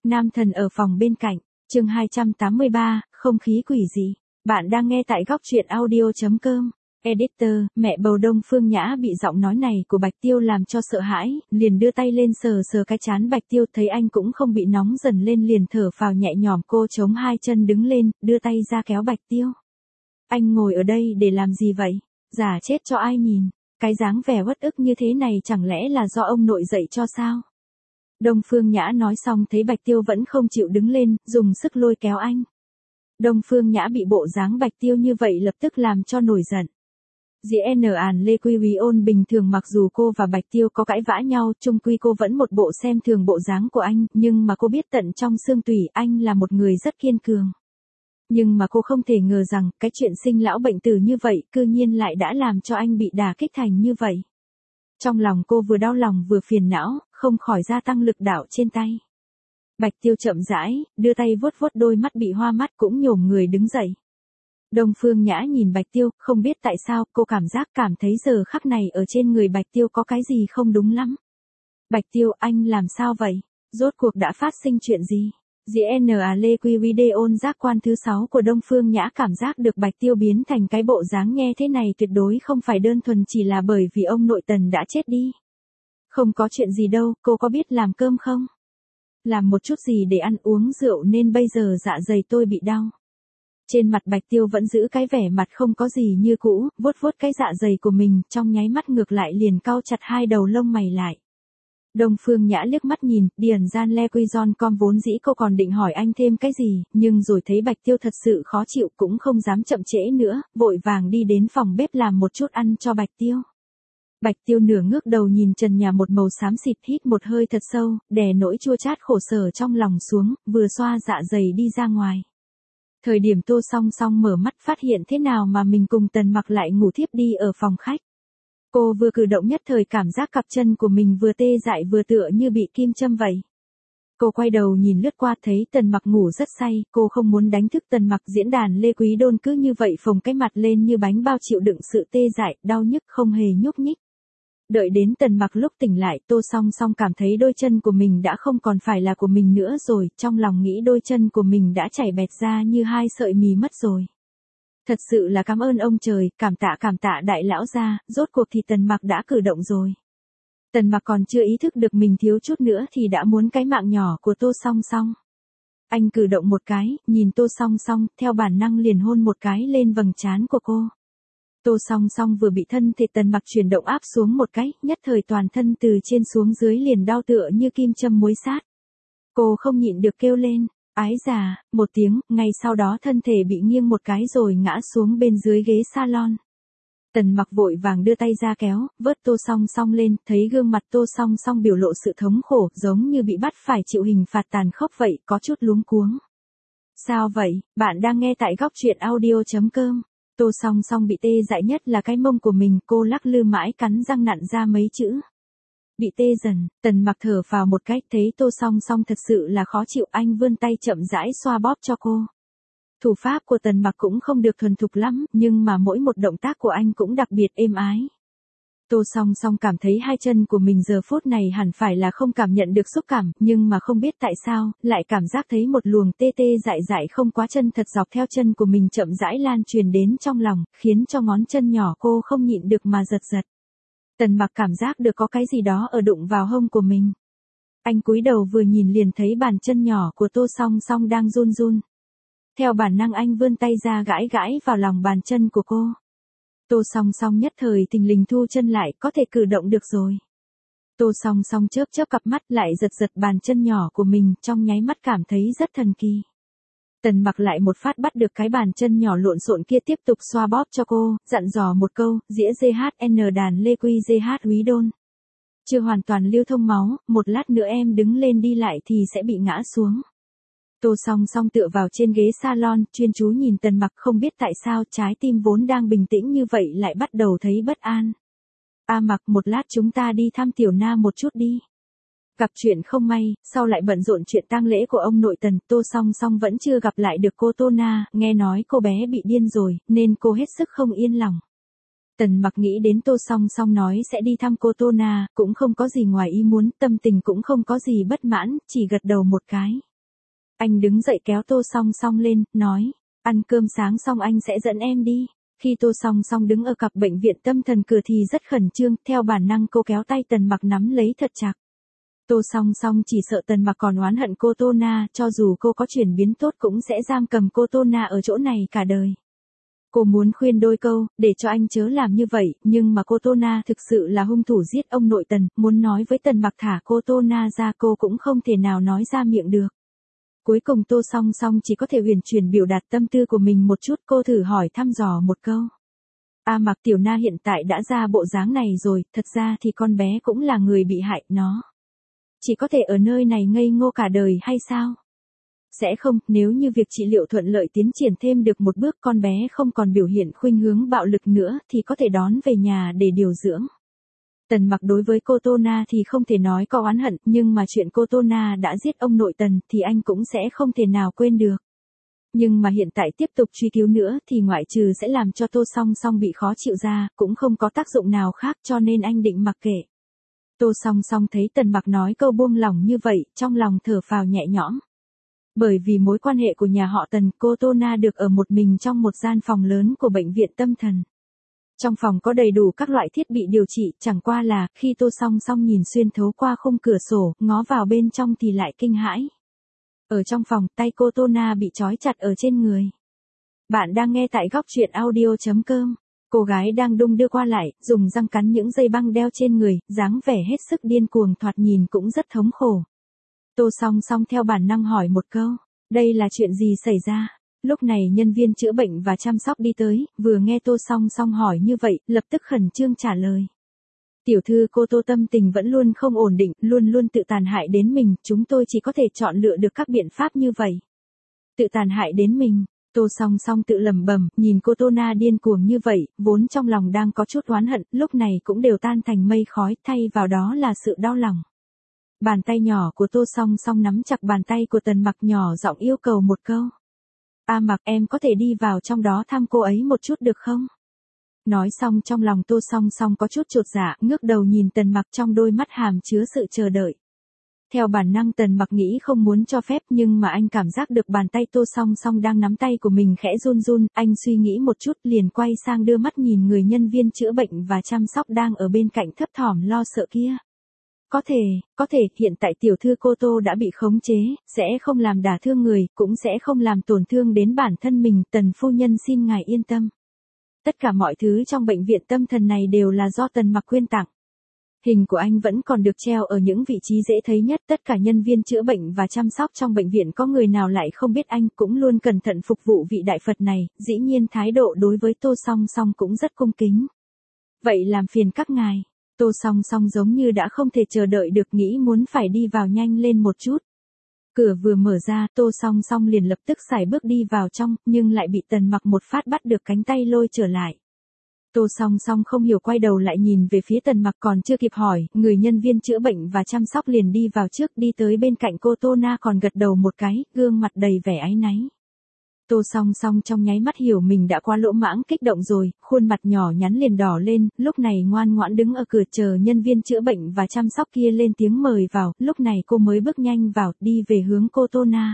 Nam thần ở phòng bên cạnh, chương 283, không khí quỷ dị. Bạn đang nghe tại góc truyện audio.com. Editor, mẹ bầu Đông Phương Nhã bị giọng nói này của Bạch Tiêu làm cho sợ hãi, liền đưa tay lên sờ sờ cái trán Bạch Tiêu, thấy anh cũng không bị nóng dần lên liền thở phào nhẹ nhõm. Cô chống hai chân đứng lên, đưa tay ra kéo Bạch Tiêu. Anh ngồi ở đây để làm gì vậy? Giả chết cho ai nhìn? Cái dáng vẻ uất ức như thế này chẳng lẽ là do ông nội dạy cho sao? Đông Phương Nhã nói xong thấy Bạch Tiêu vẫn không chịu đứng lên, dùng sức lôi kéo anh. Đông Phương Nhã bị bộ dáng Bạch Tiêu như vậy lập tức làm cho nổi giận. Diễn Lê Quy Uy ôn bình thường, mặc dù cô và Bạch Tiêu có cãi vã nhau, chung quy cô vẫn một bộ xem thường bộ dáng của anh, nhưng mà cô biết tận trong xương tủy anh là một người rất kiên cường. Nhưng mà cô không thể ngờ rằng, cái chuyện sinh lão bệnh tử như vậy, cư nhiên lại đã làm cho anh bị đả kích thành như vậy. Trong lòng cô vừa đau lòng vừa phiền não, không khỏi gia tăng lực đạo trên tay. Bạch Tiêu chậm rãi, đưa tay vuốt vuốt đôi mắt bị hoa mắt, cũng nhổm người đứng dậy. Đông Phương Nhã nhìn Bạch Tiêu, không biết tại sao, cô cảm thấy giờ khắc này ở trên người Bạch Tiêu có cái gì không đúng lắm. Bạch Tiêu, anh làm sao vậy? Rốt cuộc đã phát sinh chuyện gì? Diễn Lê Quy video giác quan thứ 6 của Đông Phương Nhã cảm giác được Bạch Tiêu biến thành cái bộ dáng nghe thế này tuyệt đối không phải đơn thuần chỉ là bởi vì ông nội Tần đã chết đi. Không có chuyện gì đâu, cô có biết làm cơm không? Làm một chút gì để ăn uống rượu nên bây giờ dạ dày tôi bị đau. Trên mặt Bạch Tiêu vẫn giữ cái vẻ mặt không có gì như cũ, vuốt vuốt cái dạ dày của mình, trong nháy mắt ngược lại liền cau chặt hai đầu lông mày lại. Đông Phương Nhã liếc mắt nhìn, Điền Gian Le Quy Giòn Com vốn dĩ cô còn định hỏi anh thêm cái gì, nhưng rồi thấy Bạch Tiêu thật sự khó chịu cũng không dám chậm trễ nữa, vội vàng đi đến phòng bếp làm một chút ăn cho Bạch Tiêu. Bạch Tiêu nửa ngước đầu nhìn trần nhà một màu xám xịt, hít một hơi thật sâu, đè nỗi chua chát khổ sở trong lòng xuống, vừa xoa dạ dày đi ra ngoài. Thời điểm Tô Song Song mở mắt phát hiện thế nào mà mình cùng Tần Mặc lại ngủ thiếp đi ở phòng khách. Cô vừa cử động nhất thời cảm giác cặp chân của mình vừa tê dại vừa tựa như bị kim châm vậy. Cô quay đầu nhìn lướt qua thấy Tần Mặc ngủ rất say, cô không muốn đánh thức Tần Mặc. Diễn đàn Lê Quý Đôn cứ như vậy phồng cái mặt lên như bánh bao chịu đựng sự tê dại, đau nhức không hề nhúc nhích. Đợi đến Tần Mặc lúc tỉnh lại, Tô Song Song cảm thấy đôi chân của mình đã không còn phải là của mình nữa rồi, trong lòng nghĩ đôi chân của mình đã chảy bẹt ra như hai sợi mì mất rồi. Thật sự là cảm ơn ông trời, cảm tạ đại lão gia, rốt cuộc thì Tần Mặc đã cử động rồi. Tần Mặc còn chưa ý thức được mình thiếu chút nữa thì đã muốn cái mạng nhỏ của Tô Song Song. Anh cử động một cái, nhìn Tô Song Song, theo bản năng liền hôn một cái lên vầng trán của cô. Tô Song Song vừa bị thân thể Tần Mặc chuyển động áp xuống một cái, nhất thời toàn thân từ trên xuống dưới liền đau tựa như kim châm muối sát. Cô không nhịn được kêu lên, ái già, một tiếng, ngay sau đó thân thể bị nghiêng một cái rồi ngã xuống bên dưới ghế salon. Tần Mặc vội vàng đưa tay ra kéo, vớt Tô Song Song lên, thấy gương mặt Tô Song Song biểu lộ sự thống khổ, giống như bị bắt phải chịu hình phạt tàn khốc vậy, có chút luống cuống. Sao vậy, bạn đang nghe tại góc truyện audio.com. Tô Song Song bị tê dại nhất là cái mông của mình, cô lắc lư mãi cắn răng nặn ra mấy chữ. Bị tê dần, Tần Mặc thở phào một cái, thấy Tô Song Song thật sự là khó chịu, anh vươn tay chậm rãi xoa bóp cho cô. Thủ pháp của Tần Mặc cũng không được thuần thục lắm, nhưng mà mỗi một động tác của anh cũng đặc biệt êm ái. Tô Song Song cảm thấy hai chân của mình giờ phút này hẳn phải là không cảm nhận được xúc cảm, nhưng mà không biết tại sao, lại cảm giác thấy một luồng tê tê dại dại không quá chân thật dọc theo chân của mình chậm rãi lan truyền đến trong lòng, khiến cho ngón chân nhỏ cô không nhịn được mà giật giật. Tần Mặc cảm giác được có cái gì đó ở đụng vào hông của mình. Anh cúi đầu vừa nhìn liền thấy bàn chân nhỏ của Tô Song Song đang run run. Theo bản năng anh vươn tay ra gãi gãi vào lòng bàn chân của cô. Tô Song Song nhất thời thình lình thu chân lại, có thể cử động được rồi. Tô Song Song chớp chớp cặp mắt lại giật giật bàn chân nhỏ của mình, trong nháy mắt cảm thấy rất thần kỳ. Tần Mặc lại một phát bắt được cái bàn chân nhỏ lộn xộn kia, tiếp tục xoa bóp cho cô, dặn dò một câu, dĩa GHN đàn Lê Quy GH Úy Đôn. Chưa hoàn toàn lưu thông máu, một lát nữa em đứng lên đi lại thì sẽ bị ngã xuống. Tô Song Song tựa vào trên ghế salon, chuyên chú nhìn Tần Mặc, không biết tại sao trái tim vốn đang bình tĩnh như vậy lại bắt đầu thấy bất an. Mặc, một lát chúng ta đi thăm Tiểu Na một chút đi. Gặp chuyện không may, sau lại bận rộn chuyện tang lễ của ông nội Tần, Tô Song Song vẫn chưa gặp lại được cô Tô Na, nghe nói cô bé bị điên rồi, nên cô hết sức không yên lòng. Tần Mặc nghĩ đến Tô Song Song nói sẽ đi thăm cô Tô Na, cũng không có gì ngoài ý muốn, tâm tình cũng không có gì bất mãn, chỉ gật đầu một cái. Anh đứng dậy kéo Tô Song Song lên, nói, ăn cơm sáng xong anh sẽ dẫn em đi. Khi Tô Song Song đứng ở cặp bệnh viện tâm thần cửa thì rất khẩn trương, theo bản năng cô kéo tay Tần Mặc nắm lấy thật chặt. Tô Song Song chỉ sợ Tần Mặc còn oán hận cô Tô Na, cho dù cô có chuyển biến tốt cũng sẽ giam cầm cô Tô Na ở chỗ này cả đời. Cô muốn khuyên đôi câu, để cho anh chớ làm như vậy, nhưng mà cô Tô Na thực sự là hung thủ giết ông nội Tần, muốn nói với Tần Mặc thả cô Tô Na ra cô cũng không thể nào nói ra miệng được. Cuối cùng Tô Song Song chỉ có thể huyền chuyển biểu đạt tâm tư của mình một chút, cô thử hỏi thăm dò một câu. Mặc Tiểu Na hiện tại đã ra bộ dáng này rồi, thật ra thì con bé cũng là người bị hại, nó chỉ có thể ở nơi này ngây ngô cả đời hay sao? Sẽ không, nếu như việc trị liệu thuận lợi tiến triển thêm được một bước, con bé không còn biểu hiện khuynh hướng bạo lực nữa thì có thể đón về nhà để điều dưỡng. Tần Mặc đối với cô Tô Na thì không thể nói có oán hận, nhưng mà chuyện cô Tô Na đã giết ông nội Tần thì anh cũng sẽ không thể nào quên được. Nhưng mà hiện tại tiếp tục truy cứu nữa thì ngoại trừ sẽ làm cho Tô Song Song bị khó chịu ra, cũng không có tác dụng nào khác, cho nên anh định mặc kệ. Tô Song Song thấy Tần Mặc nói câu buông lỏng như vậy, trong lòng thở phào nhẹ nhõm. Bởi vì mối quan hệ của nhà họ Tần, cô Tô Na được ở một mình trong một gian phòng lớn của bệnh viện tâm thần. Trong phòng có đầy đủ các loại thiết bị điều trị, chẳng qua là, khi Tô Song Song nhìn xuyên thấu qua khung cửa sổ, ngó vào bên trong thì lại kinh hãi. Ở trong phòng, tay cô Tô Na bị trói chặt ở trên người. Bạn đang nghe tại góc truyện audio.com. Cô gái đang đung đưa qua lại, dùng răng cắn những dây băng đeo trên người, dáng vẻ hết sức điên cuồng, thoạt nhìn cũng rất thống khổ. Tô Song Song theo bản năng hỏi một câu, đây là chuyện gì xảy ra? Lúc này nhân viên chữa bệnh và chăm sóc đi tới, vừa nghe Tô Song Song hỏi như vậy, lập tức khẩn trương trả lời. Tiểu thư cô Tô tâm tình vẫn luôn không ổn định, luôn luôn tự tàn hại đến mình, chúng tôi chỉ có thể chọn lựa được các biện pháp như vậy. Tự tàn hại đến mình, Tô Song Song tự lẩm bẩm, nhìn cô Tô Na điên cuồng như vậy, vốn trong lòng đang có chút oán hận, lúc này cũng đều tan thành mây khói, thay vào đó là sự đau lòng. Bàn tay nhỏ của Tô Song Song nắm chặt bàn tay của Tần Mặc, nhỏ giọng yêu cầu một câu. Mặc, em có thể đi vào trong đó thăm cô ấy một chút được không? Nói xong trong lòng Tô Song Song có chút chột dạ, ngước đầu nhìn Tần Mặc, trong đôi mắt hàm chứa sự chờ đợi. Theo bản năng Tần Mặc nghĩ không muốn cho phép, nhưng mà anh cảm giác được bàn tay Tô Song Song đang nắm tay của mình khẽ run run, anh suy nghĩ một chút liền quay sang đưa mắt nhìn người nhân viên chữa bệnh và chăm sóc đang ở bên cạnh thấp thỏm lo sợ kia. Có thể, hiện tại tiểu thư cô Tô đã bị khống chế, sẽ không làm đả thương người, cũng sẽ không làm tổn thương đến bản thân mình, Tần phu nhân xin ngài yên tâm. Tất cả mọi thứ trong bệnh viện tâm thần này đều là do Tần Mặc quyên tặng. Hình của anh vẫn còn được treo ở những vị trí dễ thấy nhất, tất cả nhân viên chữa bệnh và chăm sóc trong bệnh viện có người nào lại không biết anh, cũng luôn cẩn thận phục vụ vị đại Phật này, dĩ nhiên thái độ đối với Tô Song Song cũng rất cung kính. Vậy làm phiền các ngài. Tô Song Song giống như đã không thể chờ đợi được, nghĩ muốn phải đi vào nhanh lên một chút. Cửa vừa mở ra, Tô Song Song liền lập tức sải bước đi vào trong, nhưng lại bị Tần Mặc một phát bắt được cánh tay lôi trở lại. Tô Song Song không hiểu quay đầu lại nhìn về phía Tần Mặc, còn chưa kịp hỏi, người nhân viên chữa bệnh và chăm sóc liền đi vào trước, đi tới bên cạnh cô Tô Na còn gật đầu một cái, gương mặt đầy vẻ áy náy. Tô Song Song trong nháy mắt hiểu mình đã quá lỗ mãng, kích động rồi, khuôn mặt nhỏ nhắn liền đỏ lên, lúc này ngoan ngoãn đứng ở cửa chờ nhân viên chữa bệnh và chăm sóc kia lên tiếng mời vào, lúc này cô mới bước nhanh vào, đi về hướng cô Tô Na.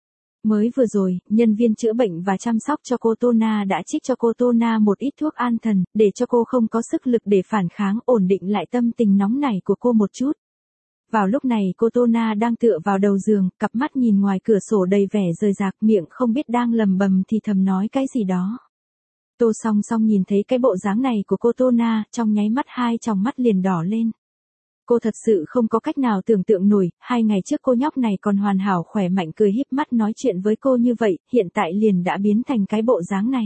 Mới vừa rồi, nhân viên chữa bệnh và chăm sóc cho cô Tô Na đã trích cho cô Tô Na một ít thuốc an thần, để cho cô không có sức lực để phản kháng, ổn định lại tâm tình nóng nảy của cô một chút. Vào lúc này cô Tô Na đang tựa vào đầu giường, cặp mắt nhìn ngoài cửa sổ đầy vẻ rời rạc, miệng không biết đang lầm bầm thì thầm nói cái gì đó. Tô Song Song nhìn thấy cái bộ dáng này của cô Tô Na, trong nháy mắt hai tròng mắt liền đỏ lên. Cô thật sự không có cách nào tưởng tượng nổi, 2 ngày trước cô nhóc này còn hoàn hảo khỏe mạnh cười híp mắt nói chuyện với cô như vậy, hiện tại liền đã biến thành cái bộ dáng này.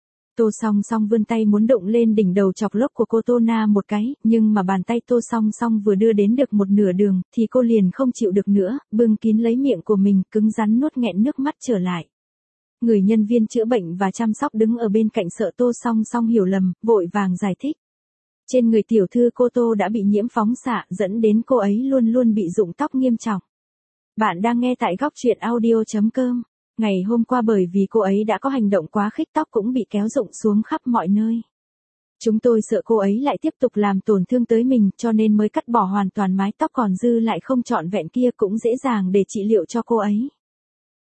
Tô Song Song vươn tay muốn đụng lên đỉnh đầu chọc lốc của cô Tô Na một cái, nhưng mà bàn tay Tô Song Song vừa đưa đến được một nửa đường, thì cô liền không chịu được nữa, bưng kín lấy miệng của mình, cứng rắn nuốt nghẹn nước mắt trở lại. Người nhân viên chữa bệnh và chăm sóc đứng ở bên cạnh sợ Tô Song Song hiểu lầm, vội vàng giải thích. Trên người tiểu thư cô Tô đã bị nhiễm phóng xạ, dẫn đến cô ấy luôn luôn bị rụng tóc nghiêm trọng. Bạn đang nghe tại góc truyện audio.com. Ngày hôm qua bởi vì cô ấy đã có hành động quá khích, tóc cũng bị kéo rụng xuống khắp mọi nơi. Chúng tôi sợ cô ấy lại tiếp tục làm tổn thương tới mình, cho nên mới cắt bỏ hoàn toàn mái tóc còn dư lại không trọn vẹn kia, cũng dễ dàng để trị liệu cho cô ấy.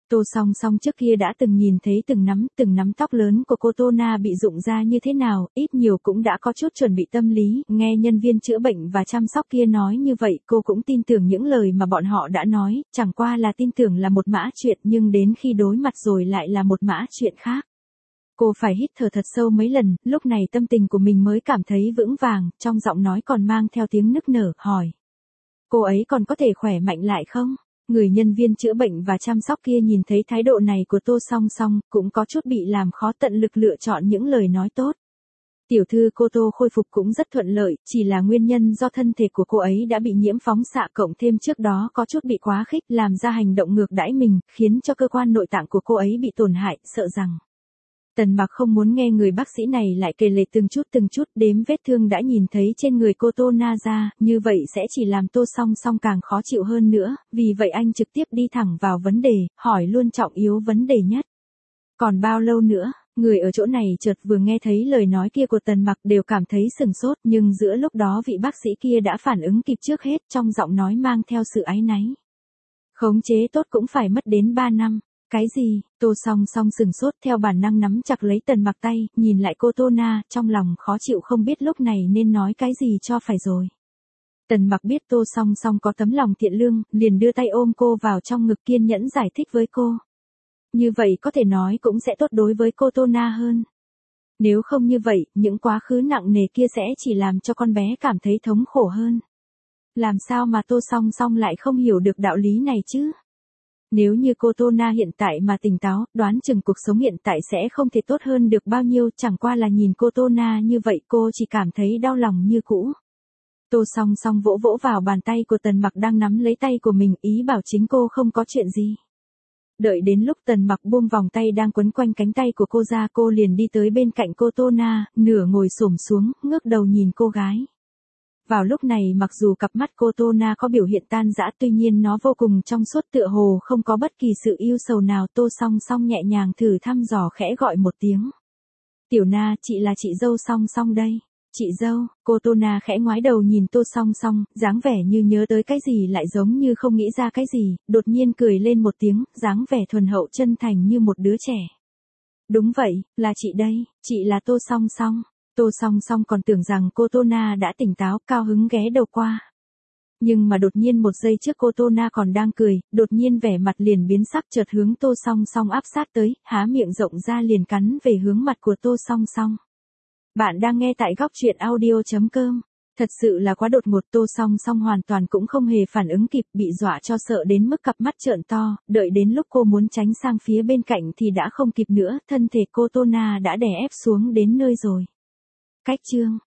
Tô Song Song trước kia đã từng nhìn thấy từng nắm tóc lớn của cô Tô Na bị rụng ra như thế nào, ít nhiều cũng đã có chút chuẩn bị tâm lý, nghe nhân viên chữa bệnh và chăm sóc kia nói như vậy cô cũng tin tưởng những lời mà bọn họ đã nói, chẳng qua là tin tưởng là một mã chuyện nhưng đến khi đối mặt rồi lại là một mã chuyện khác. Cô phải hít thở thật sâu mấy lần, lúc này tâm tình của mình mới cảm thấy vững vàng, trong giọng nói còn mang theo tiếng nức nở, hỏi. Cô ấy còn có thể khỏe mạnh lại không? Người nhân viên chữa bệnh và chăm sóc kia nhìn thấy thái độ này của Tô Song Song, cũng có chút bị làm khó tận lực lựa chọn những lời nói tốt. Tiểu thư cô Tô khôi phục cũng rất thuận lợi, chỉ là nguyên nhân do thân thể của cô ấy đã bị nhiễm phóng xạ cộng thêm trước đó có chút bị quá khích làm ra hành động ngược đãi mình, khiến cho cơ quan nội tạng của cô ấy bị tổn hại, sợ rằng. Tần Mặc không muốn nghe người bác sĩ này lại kể lể từng chút đếm vết thương đã nhìn thấy trên người cô Tô Na ra, như vậy sẽ chỉ làm Tô Song Song càng khó chịu hơn nữa, vì vậy anh trực tiếp đi thẳng vào vấn đề, hỏi luôn trọng yếu vấn đề nhất. Còn bao lâu nữa? Người ở chỗ này chợt vừa nghe thấy lời nói kia của Tần Mặc đều cảm thấy sừng sốt, nhưng giữa lúc đó vị bác sĩ kia đã phản ứng kịp trước hết, trong giọng nói mang theo sự áy náy. Khống chế tốt cũng phải mất đến 3 năm. Cái gì? Tô Song Song sừng sốt theo bản năng nắm chặt lấy Tần Mặc tay, nhìn lại cô Tô Na, trong lòng khó chịu không biết lúc này nên nói cái gì cho phải rồi. Tần Mặc biết Tô Song Song có tấm lòng thiện lương, liền đưa tay ôm cô vào trong ngực kiên nhẫn giải thích với cô. Như vậy có thể nói cũng sẽ tốt đối với cô Tô Na hơn. Nếu không như vậy, những quá khứ nặng nề kia sẽ chỉ làm cho con bé cảm thấy thống khổ hơn. Làm sao mà Tô Song Song lại không hiểu được đạo lý này chứ? Nếu như cô Tô Na hiện tại mà tỉnh táo, đoán chừng cuộc sống hiện tại sẽ không thể tốt hơn được bao nhiêu, chẳng qua là nhìn cô Tô Na như vậy cô chỉ cảm thấy đau lòng như cũ. Tô Song Song vỗ vỗ vào bàn tay của Tần Mặc đang nắm lấy tay của mình, ý bảo chính cô không có chuyện gì. Đợi đến lúc Tần Mặc buông vòng tay đang quấn quanh cánh tay của cô ra, cô liền đi tới bên cạnh cô Tô Na, nửa ngồi xổm xuống, ngước đầu nhìn cô gái. Vào lúc này mặc dù cặp mắt cô Tô Na có biểu hiện tan rã, tuy nhiên nó vô cùng trong suốt tựa hồ không có bất kỳ sự yêu sầu nào. Tô Song Song nhẹ nhàng thử thăm dò khẽ gọi một tiếng. Tiểu Na, chị là chị dâu Song Song đây. Chị dâu, cô Tô Na khẽ ngoái đầu nhìn Tô Song Song, dáng vẻ như nhớ tới cái gì lại giống như không nghĩ ra cái gì, đột nhiên cười lên một tiếng, dáng vẻ thuần hậu chân thành như một đứa trẻ. Đúng vậy, là chị đây, chị là Tô Song Song. Tô Song Song còn tưởng rằng cô Tô Na đã tỉnh táo, cao hứng ghé đầu qua. Nhưng mà đột nhiên một giây trước cô Tô Na còn đang cười, đột nhiên vẻ mặt liền biến sắc, chợt hướng Tô Song Song áp sát tới, há miệng rộng ra liền cắn về hướng mặt của Tô Song Song. Bạn đang nghe tại góc truyện audio.com. Thật sự là quá đột ngột, Tô Song Song hoàn toàn cũng không hề phản ứng kịp, bị dọa cho sợ đến mức cặp mắt trợn to, đợi đến lúc cô muốn tránh sang phía bên cạnh thì đã không kịp nữa, thân thể cô Tô Na đã đè ép xuống đến nơi rồi. Cách chương